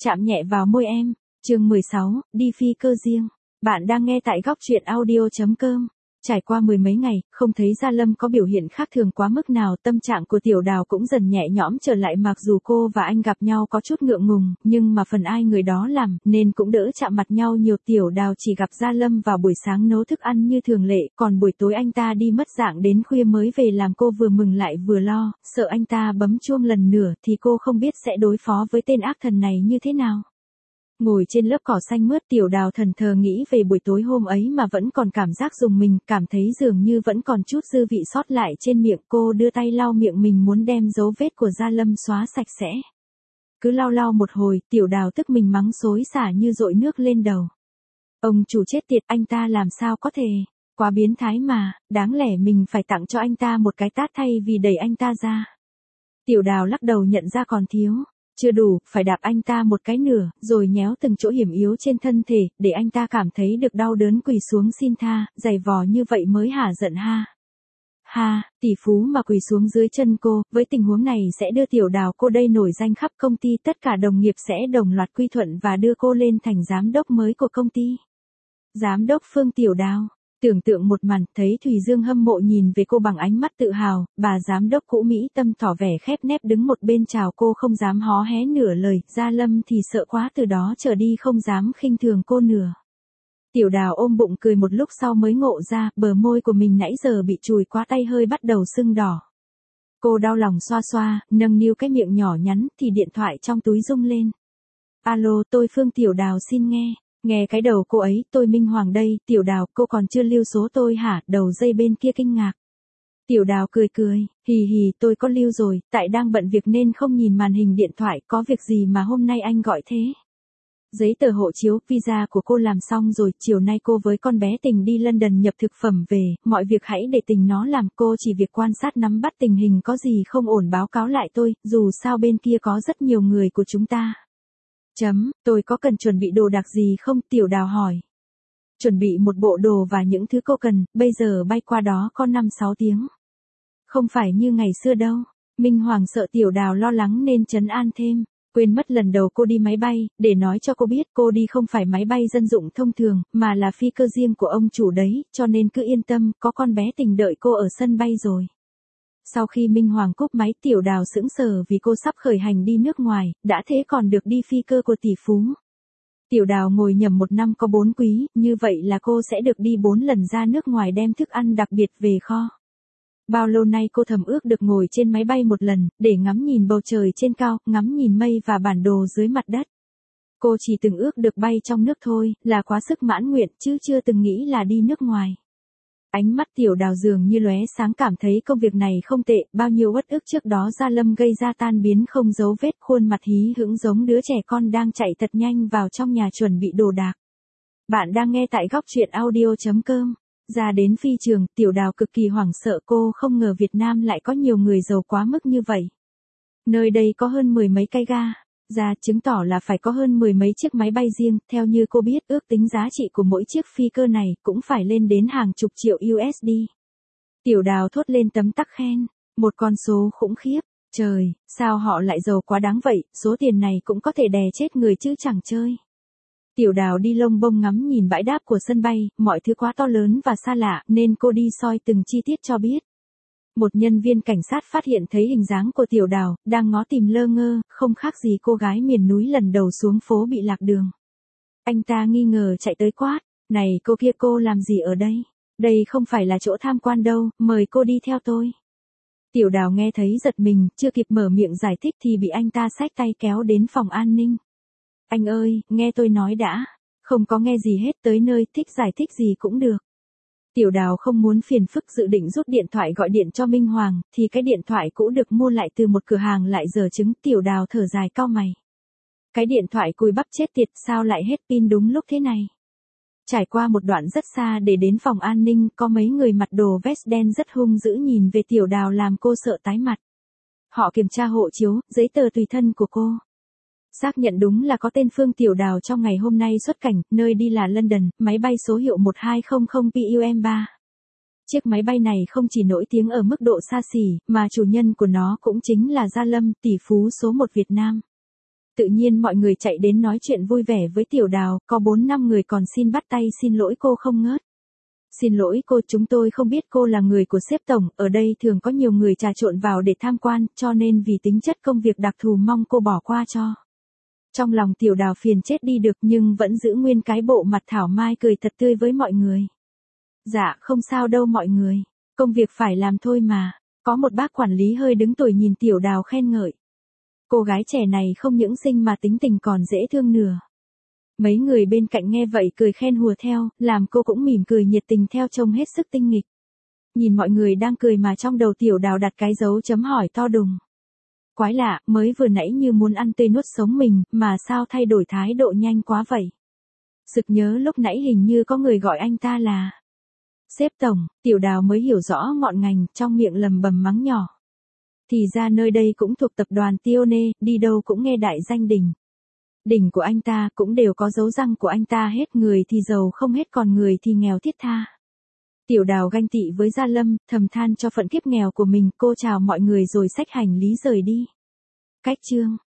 chạm nhẹ vào môi em. Chương 16, đi phi cơ riêng. Bạn đang nghe tại góc truyện audio.com. Trải qua mười mấy ngày, không thấy Gia Lâm có biểu hiện khác thường quá mức nào, tâm trạng của Tiểu Đào cũng dần nhẹ nhõm trở lại, mặc dù cô và anh gặp nhau có chút ngượng ngùng, nhưng mà phần ai người đó làm, nên cũng đỡ chạm mặt nhau nhiều. Tiểu Đào chỉ gặp Gia Lâm vào buổi sáng nấu thức ăn như thường lệ, còn buổi tối anh ta đi mất dạng đến khuya mới về, làm cô vừa mừng lại vừa lo, sợ anh ta bấm chuông lần nữa thì cô không biết sẽ đối phó với tên ác thần này như thế nào. Ngồi trên lớp cỏ xanh mướt, Tiểu Đào thần thờ nghĩ về buổi tối hôm ấy mà vẫn còn cảm giác rùng mình, cảm thấy dường như vẫn còn chút dư vị sót lại trên miệng. Cô đưa tay lau miệng mình muốn đem dấu vết của Gia Lâm xóa sạch sẽ. Cứ lau một hồi, Tiểu Đào tức mình mắng xối xả như dội nước lên đầu. Ông chủ chết tiệt, anh ta làm sao có thể, quá biến thái mà, đáng lẽ mình phải tặng cho anh ta một cái tát thay vì đẩy anh ta ra. Tiểu Đào lắc đầu nhận ra còn thiếu. Chưa đủ, phải đạp anh ta một cái nữa, rồi nhéo từng chỗ hiểm yếu trên thân thể, để anh ta cảm thấy được đau đớn quỳ xuống xin tha, giày vò như vậy mới hả giận ha. Ha, tỷ phú mà quỳ xuống dưới chân cô, với tình huống này sẽ đưa Tiểu Đào cô đây nổi danh khắp công ty, tất cả đồng nghiệp sẽ đồng loạt quy thuận và đưa cô lên thành giám đốc mới của công ty. Giám đốc Phương Tiểu Đào. Tưởng tượng một màn, thấy Thùy Dương hâm mộ nhìn về cô bằng ánh mắt tự hào, bà giám đốc cũ Mỹ Tâm tỏ vẻ khép nép đứng một bên chào cô, không dám hó hé nửa lời. Gia Lâm thì sợ quá, từ đó trở đi không dám khinh thường cô nửa. Tiểu Đào ôm bụng cười một lúc sau mới ngộ ra, bờ môi của mình nãy giờ bị chùi quá, tay hơi bắt đầu sưng đỏ. Cô đau lòng xoa xoa, nâng niu cái miệng nhỏ nhắn, thì điện thoại trong túi rung lên. Alo, tôi Phương Tiểu Đào xin nghe. Nghe cái đầu cô ấy, tôi Minh Hoàng đây. Tiểu Đào, cô còn chưa lưu số tôi hả? Đầu dây bên kia kinh ngạc. Tiểu Đào cười, hì hì, tôi có lưu rồi, tại đang bận việc nên không nhìn màn hình điện thoại. Có việc gì mà hôm nay anh gọi thế? Giấy tờ hộ chiếu, visa của cô làm xong rồi, chiều nay cô với con bé Tình đi London nhập thực phẩm về, mọi việc hãy để Tình nó làm, cô chỉ việc quan sát nắm bắt tình hình, có gì không ổn báo cáo lại tôi, dù sao bên kia có rất nhiều người của chúng ta. Tôi có cần chuẩn bị đồ đặc gì không? Tiểu Đào hỏi. Chuẩn bị một bộ đồ và những thứ cô cần, bây giờ bay qua đó có 5-6 tiếng. Không phải như ngày xưa đâu. Minh Hoàng sợ Tiểu Đào lo lắng nên trấn an thêm. Quên mất lần đầu cô đi máy bay, để nói cho cô biết cô đi không phải máy bay dân dụng thông thường, mà là phi cơ riêng của ông chủ đấy, cho nên cứ yên tâm, có con bé Tình đợi cô ở sân bay rồi. Sau khi Minh Hoàng cúp máy, Tiểu Đào sững sờ vì cô sắp khởi hành đi nước ngoài, đã thế còn được đi phi cơ của tỷ phú. Tiểu Đào ngồi nhầm một năm có 4 quý, như vậy là cô sẽ được đi 4 lần ra nước ngoài đem thức ăn đặc biệt về kho. Bao lâu nay cô thầm ước được ngồi trên máy bay một lần, để ngắm nhìn bầu trời trên cao, ngắm nhìn mây và bản đồ dưới mặt đất. Cô chỉ từng ước được bay trong nước thôi, là quá sức mãn nguyện, chứ chưa từng nghĩ là đi nước ngoài. Ánh mắt Tiểu Đào dường như lóe sáng, cảm thấy công việc này không tệ, bao nhiêu uất ức trước đó Gia Lâm gây ra tan biến không dấu vết, khuôn mặt hí hửng giống đứa trẻ con đang chạy thật nhanh vào trong nhà chuẩn bị đồ đạc. Bạn đang nghe tại góc truyện audio.com. Ra đến phi trường, Tiểu Đào cực kỳ hoảng sợ, cô không ngờ Việt Nam lại có nhiều người giàu quá mức như vậy. Nơi đây có hơn 10 mấy cái ga. Ra chứng tỏ là phải có hơn 10 mấy chiếc máy bay riêng, theo như cô biết, ước tính giá trị của mỗi chiếc phi cơ này cũng phải lên đến hàng chục triệu USD. Tiểu Đào thốt lên tấm tắc khen, một con số khủng khiếp, trời, sao họ lại giàu quá đáng vậy, số tiền này cũng có thể đè chết người chứ chẳng chơi. Tiểu Đào đi lông bông ngắm nhìn bãi đáp của sân bay, mọi thứ quá to lớn và xa lạ, nên cô đi soi từng chi tiết cho biết. Một nhân viên cảnh sát phát hiện thấy hình dáng của Tiểu Đào, đang ngó tìm lơ ngơ, không khác gì cô gái miền núi lần đầu xuống phố bị lạc đường. Anh ta nghi ngờ chạy tới quát, này cô kia, cô làm gì ở đây? Đây không phải là chỗ tham quan đâu, mời cô đi theo tôi. Tiểu Đào nghe thấy giật mình, chưa kịp mở miệng giải thích thì bị anh ta xách tay kéo đến phòng an ninh. Anh ơi, nghe tôi nói đã. Không có nghe gì hết, tới nơi thích giải thích gì cũng được. Tiểu Đào không muốn phiền phức, dự định rút điện thoại gọi điện cho Minh Hoàng, thì cái điện thoại cũ được mua lại từ một cửa hàng lại dở chứng. Tiểu Đào thở dài cau mày. Cái điện thoại cùi bắp chết tiệt, sao lại hết pin đúng lúc thế này? Trải qua một đoạn rất xa để đến phòng an ninh, có mấy người mặc đồ vest đen rất hung dữ nhìn về Tiểu Đào làm cô sợ tái mặt. Họ kiểm tra hộ chiếu, giấy tờ tùy thân của cô. Xác nhận đúng là có tên Phương Tiểu Đào trong ngày hôm nay xuất cảnh, nơi đi là London, máy bay số hiệu 1200 PUM3. Chiếc máy bay này không chỉ nổi tiếng ở mức độ xa xỉ, mà chủ nhân của nó cũng chính là Gia Lâm, tỷ phú số 1 Việt Nam. Tự nhiên mọi người chạy đến nói chuyện vui vẻ với Tiểu Đào, có 4-5 người còn xin bắt tay xin lỗi cô không ngớt. Xin lỗi cô, chúng tôi không biết cô là người của sếp tổng, ở đây thường có nhiều người trà trộn vào để tham quan, cho nên vì tính chất công việc đặc thù mong cô bỏ qua cho. Trong lòng Tiểu Đào phiền chết đi được nhưng vẫn giữ nguyên cái bộ mặt thảo mai cười thật tươi với mọi người. Dạ không sao đâu mọi người, công việc phải làm thôi mà. Có một bác quản lý hơi đứng tuổi nhìn Tiểu Đào khen ngợi. Cô gái trẻ này không những xinh mà tính tình còn dễ thương nữa. Mấy người bên cạnh nghe vậy cười khen hùa theo, làm cô cũng mỉm cười nhiệt tình theo trông hết sức tinh nghịch. Nhìn mọi người đang cười mà trong đầu Tiểu Đào đặt cái dấu chấm hỏi to đùng. Quái lạ, mới vừa nãy như muốn ăn tươi nuốt sống mình, mà sao thay đổi thái độ nhanh quá vậy? Sực nhớ lúc nãy hình như có người gọi anh ta là sếp tổng, Tiểu Đào mới hiểu rõ ngọn ngành, trong miệng lầm bầm mắng nhỏ. Thì ra nơi đây cũng thuộc tập đoàn Tione, đi đâu cũng nghe đại danh đỉnh. Đỉnh của anh ta cũng đều có dấu răng của anh ta hết, người thì giàu không hết còn người thì nghèo thiết tha. Tiểu Đào ganh tị với Gia Lâm, thầm than cho phận kiếp nghèo của mình, cô chào mọi người rồi xách hành lý rời đi. Cách chương